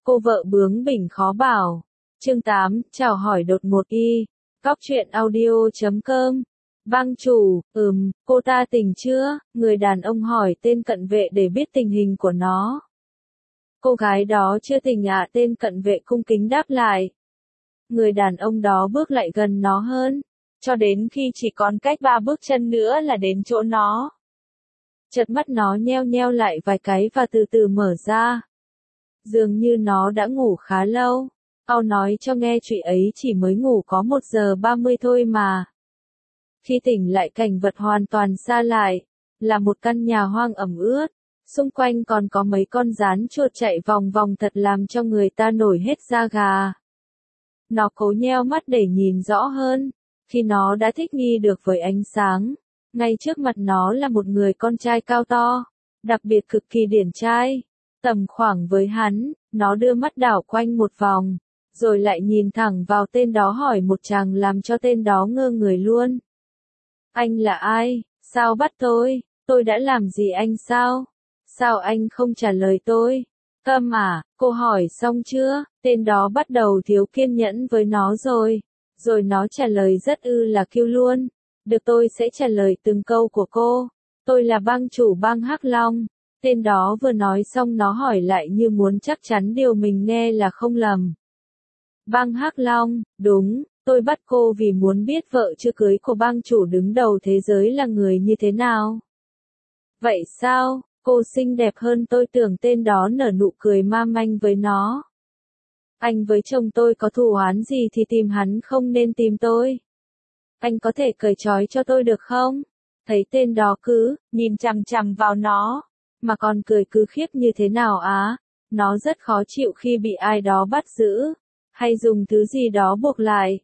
Cô vợ bướng bỉnh khó bảo. Chương 8, chào hỏi đột ngột y. Góc truyện audio.com. Bang chủ, cô ta tỉnh chưa? Người đàn ông hỏi tên cận vệ để biết tình hình của nó. Cô gái đó chưa tỉnh ạ, tên cận vệ cung kính đáp lại. Người đàn ông đó bước lại gần nó hơn, cho đến khi chỉ còn cách 3 bước chân nữa là đến chỗ nó. Chợt mắt nó nheo nheo lại vài cái và từ từ mở ra. Dường như nó đã ngủ khá lâu. Tao nói cho nghe chuyện ấy chỉ mới ngủ có 1 giờ 30 thôi mà. Khi tỉnh lại cảnh vật hoàn toàn xa lại, là một căn nhà hoang ẩm ướt, xung quanh còn có mấy con gián chuột chạy vòng vòng thật làm cho người ta nổi hết da gà. Nó cố nheo mắt để nhìn rõ hơn, khi nó đã thích nghi được với ánh sáng. Ngay trước mặt nó là một người con trai cao to, đặc biệt cực kỳ điển trai, tầm khoảng với hắn. Nó đưa mắt đảo quanh một vòng, rồi lại nhìn thẳng vào tên đó hỏi một chàng làm cho tên đó ngơ người luôn. Anh là ai? Sao bắt tôi? Tôi đã làm gì anh sao? Sao anh không trả lời tôi? Câm à, cô hỏi xong chưa? Tên đó bắt đầu thiếu kiên nhẫn với nó rồi. Rồi nó trả lời rất là kêu luôn. Được, tôi sẽ trả lời từng câu của cô. Tôi là bang chủ bang Hắc Long. Tên đó vừa nói xong nó hỏi lại như muốn chắc chắn điều mình nghe là không lầm. Bang Hắc Long, đúng, tôi bắt cô vì muốn biết vợ chưa cưới của bang chủ đứng đầu thế giới là người như thế nào. Vậy sao, cô xinh đẹp hơn tôi tưởng. Tên đó nở nụ cười ma manh với nó. Anh với chồng tôi có thù oán gì thì tìm hắn, không nên tìm tôi. Anh có thể cởi trói cho tôi được không? Thấy tên đó cứ nhìn chằm chằm vào nó, mà còn cười cứ khiếp như thế nào á. Nó rất khó chịu khi bị ai đó bắt giữ, hay dùng thứ gì đó buộc lại.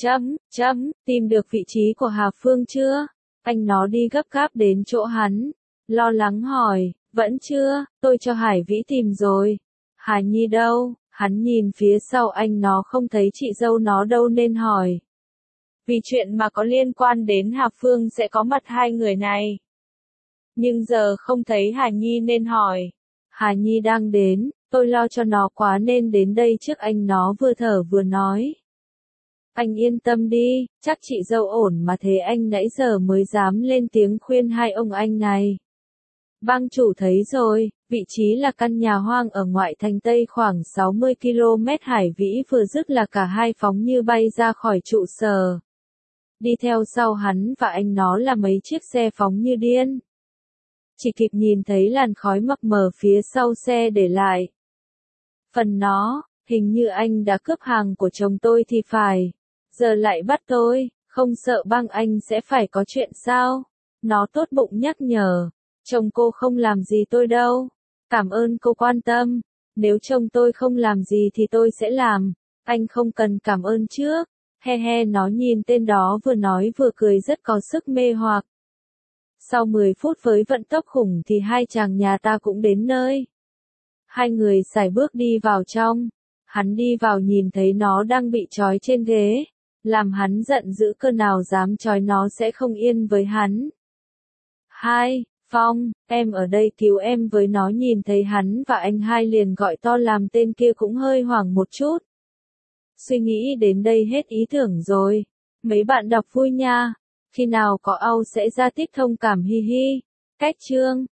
Tìm được vị trí của Hà Phương chưa? Anh nó đi gấp gáp đến chỗ hắn, lo lắng hỏi, vẫn chưa, tôi cho Hải Vĩ tìm rồi. Hà Nhi đâu? Hắn nhìn phía sau anh nó không thấy chị dâu nó đâu nên hỏi. Vì chuyện mà có liên quan đến Hà Phương sẽ có mặt hai người này. Nhưng giờ không thấy Hà Nhi nên hỏi. Hà Nhi đang đến, tôi lo cho nó quá nên đến đây trước anh nó vừa thở vừa nói. Anh yên tâm đi, chắc chị dâu ổn mà, thế anh nãy giờ mới dám lên tiếng khuyên hai ông anh này. Bang chủ thấy rồi, vị trí là căn nhà hoang ở ngoại thành Tây khoảng 60 km. Hải Vĩ vừa dứt là cả hai phóng như bay ra khỏi trụ sở. Đi theo sau hắn và anh nó là mấy chiếc xe phóng như điên. Chỉ kịp nhìn thấy làn khói mập mờ phía sau xe để lại. Phần nó, hình như anh đã cướp hàng của chồng tôi thì phải. Giờ lại bắt tôi, không sợ bang anh sẽ phải có chuyện sao? Nó tốt bụng nhắc nhở. Chồng cô không làm gì tôi đâu. Cảm ơn cô quan tâm. Nếu chồng tôi không làm gì thì tôi sẽ làm. Anh không cần cảm ơn trước. He, nó nhìn tên đó vừa nói vừa cười rất có sức mê hoặc. Sau 10 phút với vận tốc khủng thì hai chàng nhà ta cũng đến nơi. Hai người sải bước đi vào trong. Hắn đi vào nhìn thấy nó đang bị trói trên ghế. Làm hắn giận dữ, cơ nào dám trói nó sẽ không yên với hắn. Phong, em ở đây cứu em với. Nó nhìn thấy hắn và anh hai liền gọi to làm tên kia cũng hơi hoảng một chút. Suy nghĩ đến đây hết ý tưởng rồi. Mấy bạn đọc vui nha. Khi nào có au sẽ ra tiếp thông cảm hi hi. Cách chương.